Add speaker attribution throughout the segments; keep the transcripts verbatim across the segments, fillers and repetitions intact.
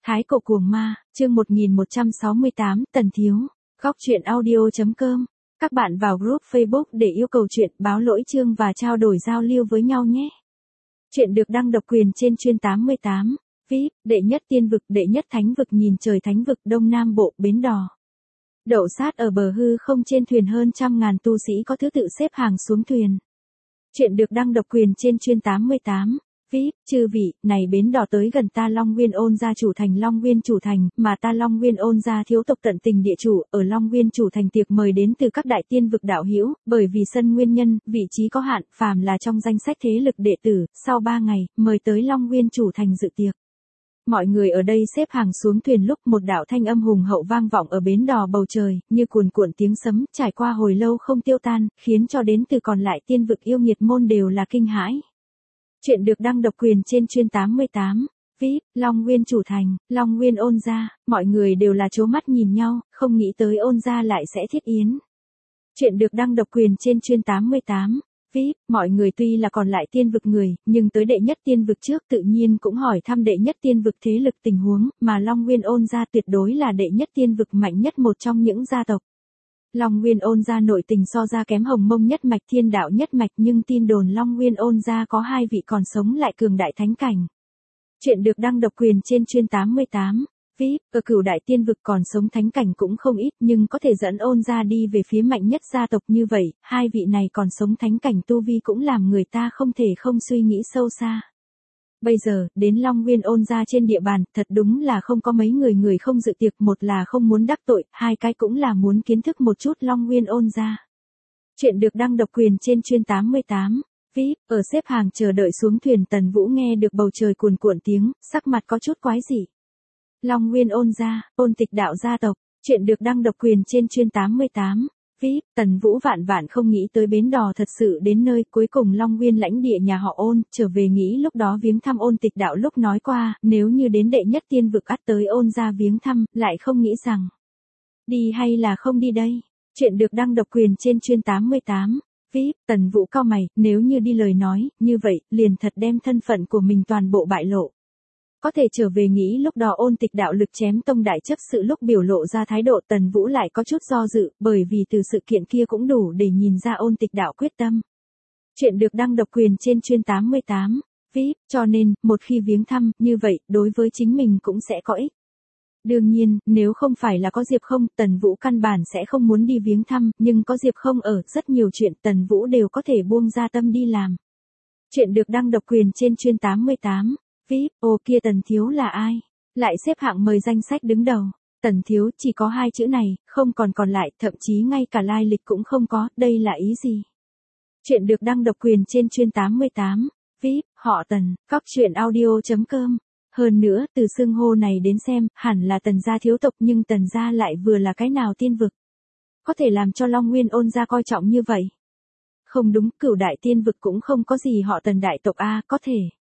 Speaker 1: Thái cổ cuồng ma, chương một nghìn một trăm sáu mươi tám, Tần Thiếu, góc truyện audio.com. Các bạn vào group Facebook để yêu cầu chuyện, báo lỗi chương và trao đổi giao lưu với nhau nhé. Chuyện được đăng độc quyền trên chuyên tám mươi tám. vê i pê, đệ nhất tiên vực, đệ nhất thánh vực, nhìn trời thánh vực Đông Nam Bộ, Bến Đò. Đậu sát ở bờ hư không trên thuyền, hơn trăm ngàn tu sĩ có thứ tự xếp hàng xuống thuyền. Chuyện được đăng độc quyền trên chuyên tám mươi tám. vê i pê, chư vị, này Bến Đò tới gần ta Long Nguyên Ôn gia chủ thành Long Nguyên chủ thành, mà ta Long Nguyên Ôn gia thiếu tộc tận tình địa chủ, ở Long Nguyên chủ thành tiệc mời đến từ các đại tiên vực đạo hữu, bởi vì sân nguyên nhân, vị trí có hạn, phàm là trong danh sách thế lực đệ tử, sau ba ngày, mời tới Long Nguyên chủ thành dự tiệc. Mọi người ở đây xếp hàng xuống thuyền lúc một đạo thanh âm hùng hậu vang vọng ở Bến Đò bầu trời, như cuồn cuộn tiếng sấm, trải qua hồi lâu không tiêu tan, khiến cho đến từ còn lại tiên vực yêu nghiệt môn đều là kinh hãi. Chuyện được đăng độc quyền trên chuyên tám mươi tám. vê i pê, Long Nguyên chủ thành, Long Nguyên Ôn gia, mọi người đều là trố mắt nhìn nhau, không nghĩ tới Ôn gia lại sẽ thiết yến. Chuyện được đăng độc quyền trên chuyên tám mươi tám. vê i pê, mọi người tuy là còn lại tiên vực người, nhưng tới đệ nhất tiên vực trước tự nhiên cũng hỏi thăm đệ nhất tiên vực thế lực tình huống, mà Long Nguyên Ôn gia tuyệt đối là đệ nhất tiên vực mạnh nhất một trong những gia tộc. Long Nguyên Ôn gia nội tình so ra kém Hồng Mông nhất mạch, Thiên đạo nhất mạch, nhưng tin đồn Long Nguyên Ôn gia có hai vị còn sống lại cường đại thánh cảnh. Chuyện được đăng độc quyền trên chuyên tám mươi tám. vê i pê, ở cửu đại tiên vực còn sống thánh cảnh cũng không ít, nhưng có thể dẫn Ôn gia đi về phía mạnh nhất gia tộc như vậy, hai vị này còn sống thánh cảnh tu vi cũng làm người ta không thể không suy nghĩ sâu xa. Bây giờ, đến Long Nguyên Ôn gia trên địa bàn, thật đúng là không có mấy người người không dự tiệc, một là không muốn đắc tội, hai cái cũng là muốn kiến thức một chút Long Nguyên Ôn gia. Chuyện được đăng độc quyền trên chuyên tám mươi tám. vê i pê, ở xếp hàng chờ đợi xuống thuyền, Tần Vũ nghe được bầu trời cuồn cuộn tiếng, sắc mặt có chút quái dị. Long Nguyên Ôn gia, Ôn Tịch đạo gia tộc. Chuyện được đăng độc quyền trên chuyên tám mươi tám. vê i pê, Tần Vũ vạn vạn không nghĩ tới Bến Đò thật sự đến nơi, cuối cùng Long Nguyên lãnh địa nhà họ Ôn, trở về nghĩ lúc đó viếng thăm Ôn Tịch đạo lúc nói qua, nếu như đến đệ nhất tiên vực ắt tới Ôn gia viếng thăm, lại không nghĩ rằng đi hay là không đi đây. Chuyện được đăng độc quyền trên chuyên tám mươi tám. vê i pê, Tần Vũ cau mày, nếu như đi lời nói, như vậy, liền thật đem thân phận của mình toàn bộ bại lộ. Có thể trở về nghĩ lúc đó Ôn Tịch đạo lực chém tông đại chấp sự lúc biểu lộ ra thái độ, Tần Vũ lại có chút do dự, bởi vì từ sự kiện kia cũng đủ để nhìn ra Ôn Tịch đạo quyết tâm. Chuyện được đăng độc quyền trên chuyên tám mươi tám. vê i pê, cho nên, một khi viếng thăm, như vậy, đối với chính mình cũng sẽ có ích. Đương nhiên, nếu không phải là có Diệp Không, Tần Vũ căn bản sẽ không muốn đi viếng thăm, nhưng có Diệp Không ở, rất nhiều chuyện Tần Vũ đều có thể buông ra tâm đi làm. Chuyện được đăng độc quyền trên chuyên tám mươi tám. vê i pê, ô kia Tần Thiếu là ai? Lại xếp hạng mời danh sách đứng đầu. Tần Thiếu chỉ có hai chữ này, không còn còn lại, thậm chí ngay cả lai lịch cũng không có, đây là ý gì? Chuyện được đăng độc quyền trên chuyên tám mươi tám. vê i pê, họ Tần, góc truyện audio.com. Hơn nữa, từ xưng hô này đến xem, hẳn là Tần gia thiếu tộc, nhưng Tần gia lại vừa là cái nào tiên vực? Có thể làm cho Long Nguyên Ôn gia coi trọng như vậy? Không đúng, cửu đại tiên vực cũng không có gì họ Tần đại tộc a, có thể.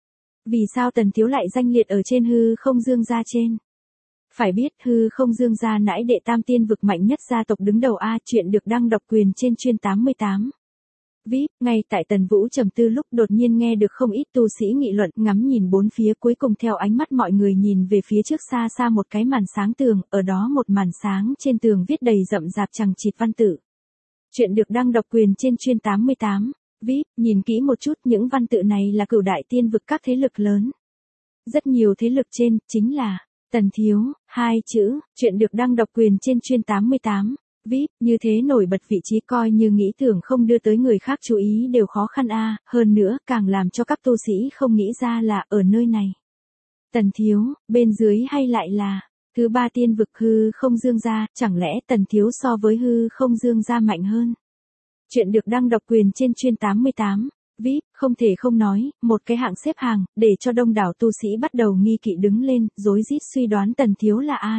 Speaker 1: Vì sao Tần Thiếu lại danh liệt ở trên Hư Không Dương gia trên? Phải biết Hư Không Dương gia nãi đệ tam tiên vực mạnh nhất gia tộc đứng đầu a. Chuyện được đăng độc quyền trên chuyên tám mươi tám. vê i pê, ngay tại Tần Vũ trầm tư lúc đột nhiên nghe được không ít tu sĩ nghị luận, ngắm nhìn bốn phía, cuối cùng theo ánh mắt mọi người nhìn về phía trước xa xa một cái màn sáng tường, ở đó một màn sáng trên tường viết đầy rậm rạp chằng chịt văn tự. Chuyện được đăng độc quyền trên chuyên tám mươi tám. vê i pê, nhìn kỹ một chút, những văn tự này là cửu đại tiên vực các thế lực lớn. Rất nhiều thế lực trên, chính là Tần Thiếu, hai chữ. Chuyện được đăng độc quyền trên chuyên tám mươi tám. vê i pê, như thế nổi bật vị trí, coi như nghĩ tưởng không đưa tới người khác chú ý đều khó khăn a. Hơn nữa, càng làm cho các tu sĩ không nghĩ ra là ở nơi này. Tần Thiếu, bên dưới hay lại là thứ ba tiên vực Hư Không Dương gia, chẳng lẽ Tần Thiếu so với Hư Không Dương gia mạnh hơn? Chuyện được đăng độc quyền trên chuyên tám mươi tám. vê i pê, không thể không nói, một cái hạng xếp hàng, để cho đông đảo tu sĩ bắt đầu nghi kỵ đứng lên, rối rít suy đoán Tần Thiếu là ai.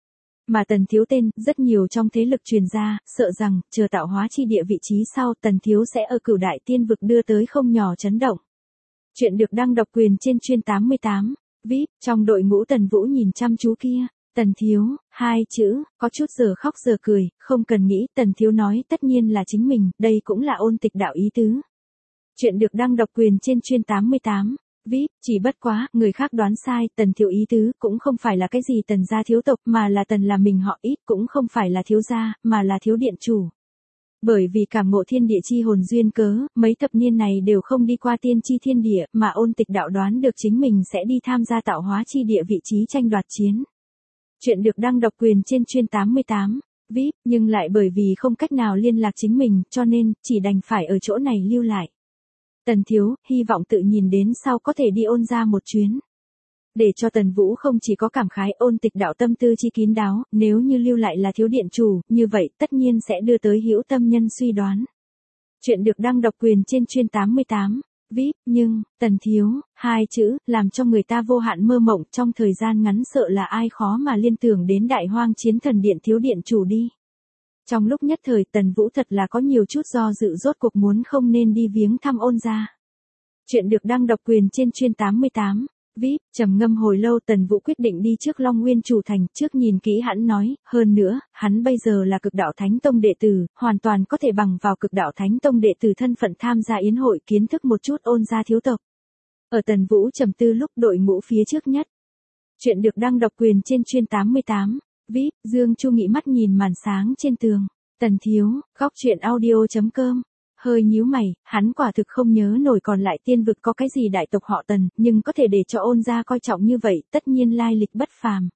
Speaker 1: Mà Tần Thiếu tên, rất nhiều trong thế lực truyền ra, sợ rằng, chờ tạo hóa chi địa vị trí sau, Tần Thiếu sẽ ở cửu đại tiên vực đưa tới không nhỏ chấn động. Chuyện được đăng độc quyền trên chuyên tám mươi tám. vê i pê, trong đội ngũ Tần Vũ nhìn chăm chú kia, Tần Thiếu, hai chữ, có chút giờ khóc giờ cười, không cần nghĩ, Tần Thiếu nói tất nhiên là chính mình, đây cũng là Ôn Tịch đạo ý tứ. Chuyện được đăng độc quyền trên chuyên tám mươi tám. vê i pê, chỉ bất quá, người khác đoán sai, Tần thiếu ý tứ, cũng không phải là cái gì Tần gia thiếu tộc, mà là Tần là mình họ ít, cũng không phải là thiếu gia, mà là thiếu điện chủ. Bởi vì cảm ngộ thiên địa chi hồn duyên cớ, mấy thập niên này đều không đi qua tiên chi thiên địa, mà Ôn Tịch đạo đoán được chính mình sẽ đi tham gia tạo hóa chi địa vị trí tranh đoạt chiến. Chuyện được đăng độc quyền trên chuyên tám mươi tám, vê i pê, nhưng lại bởi vì không cách nào liên lạc chính mình, cho nên, chỉ đành phải ở chỗ này lưu lại. Tần thiếu, hy vọng tự nhìn đến sau có thể đi Ôn gia một chuyến. Để cho Tần Vũ không chỉ có cảm khái Ôn Tịch đạo tâm tư chi kín đáo, nếu như lưu lại là thiếu điện chủ, như vậy tất nhiên sẽ đưa tới hữu tâm nhân suy đoán. Chuyện được đăng độc quyền trên chuyên tám mươi tám, vê i pê, nhưng, Tần thiếu, hai chữ, làm cho người ta vô hạn mơ mộng trong thời gian ngắn sợ là ai khó mà liên tưởng đến đại hoang chiến thần điện thiếu điện chủ đi. Trong lúc nhất thời Tần Vũ thật là có nhiều chút do dự rốt cuộc muốn không nên đi viếng thăm Ôn gia. Chuyện được đăng độc quyền trên chuyên tám mươi tám, vê i pê, trầm ngâm hồi lâu Tần Vũ quyết định đi trước Long Nguyên chủ thành, trước nhìn kỹ hắn nói, hơn nữa, hắn bây giờ là Cực Đạo Thánh Tông đệ tử, hoàn toàn có thể bằng vào Cực Đạo Thánh Tông đệ tử thân phận tham gia yến hội kiến thức một chút Ôn gia thiếu tộc. Ở Tần Vũ trầm tư lúc đội ngũ phía trước nhất. Chuyện được đăng độc quyền trên chuyên tám mươi tám, vê i pê, Dương Chu Nghị mắt nhìn màn sáng trên tường. Tần thiếu, góc truyện audio chấm com. Hơi nhíu mày, hắn quả thực không nhớ nổi còn lại tiên vực có cái gì đại tộc họ Tần, nhưng có thể để cho Ôn gia coi trọng như vậy, tất nhiên lai lịch bất phàm.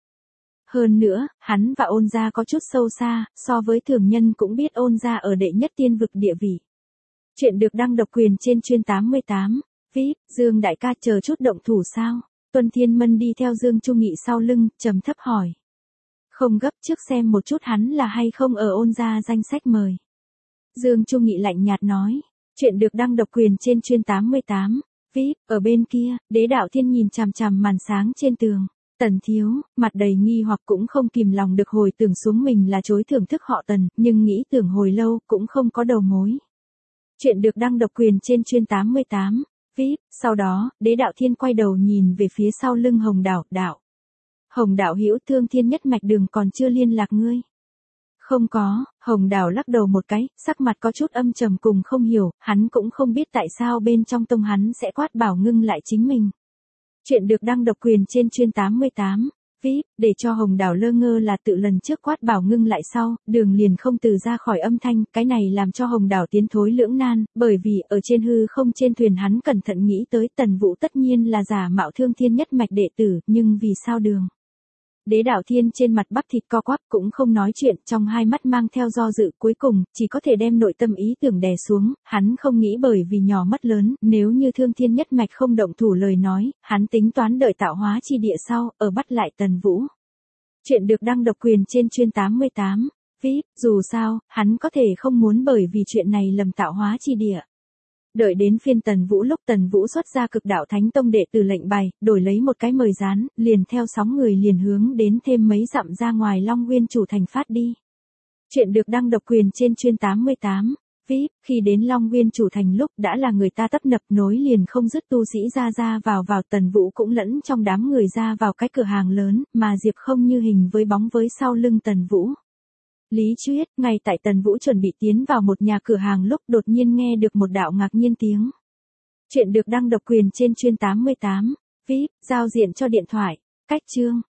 Speaker 1: Hơn nữa, hắn và Ôn gia có chút sâu xa, so với thường nhân cũng biết Ôn gia ở đệ nhất tiên vực địa vị. Chuyện được đăng độc quyền trên chuyên tám mươi tám, vê i pê, Dương đại ca chờ chút động thủ sao? Tuân Thiên Mân đi theo Dương Chu Nghị sau lưng, trầm thấp hỏi. Không gấp, trước xem một chút hắn là hay không ở Ôn gia danh sách mời. Dương Chu Nghị lạnh nhạt nói. Chuyện được đăng độc quyền trên chuyên tám mươi tám, vê i pê, ở bên kia, Đế Đạo Thiên nhìn chằm chằm màn sáng trên tường. Tần thiếu, mặt đầy nghi hoặc cũng không kìm lòng được hồi tưởng xuống mình là chối thưởng thức họ Tần, nhưng nghĩ tưởng hồi lâu cũng không có đầu mối. Chuyện được đăng độc quyền trên chuyên tám mươi tám, vê i pê, sau đó, Đế Đạo Thiên quay đầu nhìn về phía sau lưng Hồng Đạo, đạo. Hồng đạo hữu, Thương Thiên nhất mạch đường còn chưa liên lạc ngươi. Không có, Hồng Đào lắc đầu một cái, sắc mặt có chút âm trầm cùng không hiểu, hắn cũng không biết tại sao bên trong tông hắn sẽ quát bảo ngưng lại chính mình. Chuyện được đăng độc quyền trên chuyên tám mươi tám, vê i pê, để cho Hồng Đào lơ ngơ là tự lần trước quát bảo ngưng lại sau, đường liền không từ ra khỏi âm thanh, cái này làm cho Hồng Đào tiến thối lưỡng nan, bởi vì ở trên hư không trên thuyền hắn cẩn thận nghĩ tới Tần Vũ tất nhiên là giả mạo Thương Thiên nhất mạch đệ tử, nhưng vì sao đường. Đế Đạo Thiên trên mặt bắp thịt co quắp cũng không nói chuyện, trong hai mắt mang theo do dự, cuối cùng, chỉ có thể đem nội tâm ý tưởng đè xuống, hắn không nghĩ bởi vì nhỏ mất lớn, nếu như Thương Thiên nhất mạch không động thủ lời nói, hắn tính toán đợi tạo hóa chi địa sau, ở bắt lại Tần Vũ. Chuyện được đăng độc quyền trên chuyên tám mươi tám, vê i pê, dù sao, hắn có thể không muốn bởi vì chuyện này lầm tạo hóa chi địa. Đợi đến phiên Tần Vũ lúc Tần Vũ xuất ra Cực Đạo Thánh Tông đệ từ lệnh bài, đổi lấy một cái mời dán, liền theo sóng người liền hướng đến thêm mấy dặm ra ngoài Long Nguyên chủ thành phát đi. Chuyện được đăng độc quyền trên chuyên tám mươi tám, vê i pê, khi đến Long Nguyên chủ thành lúc đã là người ta tấp nập nối liền không dứt tu sĩ ra ra vào vào, Tần Vũ cũng lẫn trong đám người ra vào cái cửa hàng lớn, mà Diệp Không như hình với bóng với sau lưng Tần Vũ. Lý Chuyết, ngay tại Tần Vũ chuẩn bị tiến vào một nhà cửa hàng lúc đột nhiên nghe được một đạo ngạc nhiên tiếng. Chuyện được đăng độc quyền trên chuyên tám mươi tám, vê i pê, giao diện cho điện thoại, cách chương.